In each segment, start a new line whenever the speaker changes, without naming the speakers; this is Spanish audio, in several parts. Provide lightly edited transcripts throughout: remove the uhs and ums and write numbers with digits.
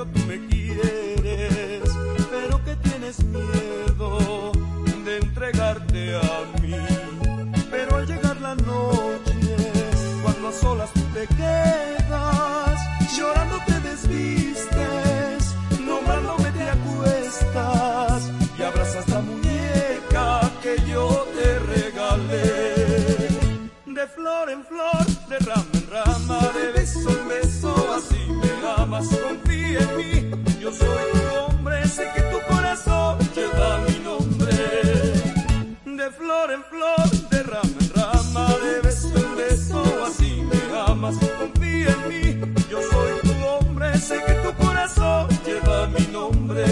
cambio tú me quieres, pero que tienes miedo de entregarte a mí. Pero al llegar la noche, cuando a solas tú te quedas, llorando te desvistes, nombrándome te acuestas y abrazas la muñeca que yo te regalé. De flor en flor, de rama en rama, de beso en beso, así me amas, confía en mí. Yo soy tu hombre, sé que tu corazón lleva mi nombre. De flor en flor, de rama en rama, de beso en beso, así me amas, confía en mí. Yo soy tu hombre, sé que tu corazón lleva mi nombre.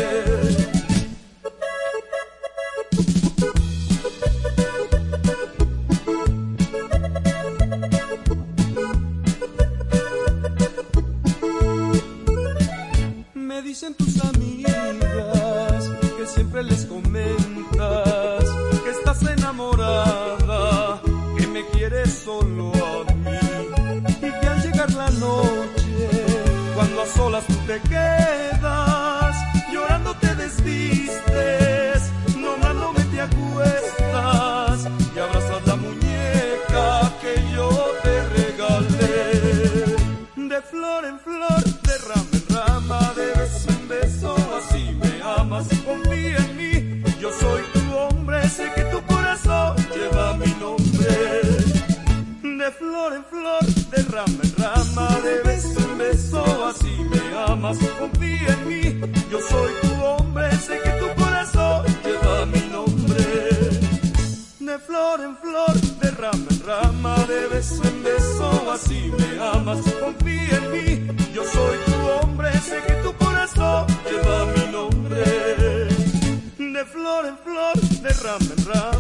Me dicen tus amigas que siempre les comentas que estás enamorada, que me quieres solo a mí, y que al llegar la noche, cuando a solas tú te quedas, llorando te desvistes, nombrándome te acuestas y abrazas la muñeca que yo te regalé. De flor en flor, de rama en rama, de beso en beso, así me amas, confía en mí. Yo soy tu hombre, sé que tu corazón lleva mi nombre. De flor en flor, de rama en rama, de beso en beso, así me amas, confía en mí. Yo soy tu hombre, sé que tu corazón lleva mi nombre. De flor en flor, de rama en rama, de beso en beso, así me amas, confía en mí. Yo soy tu hombre, sé que tu corazón lleva mi nombre. De flor en flor, de rama en rama.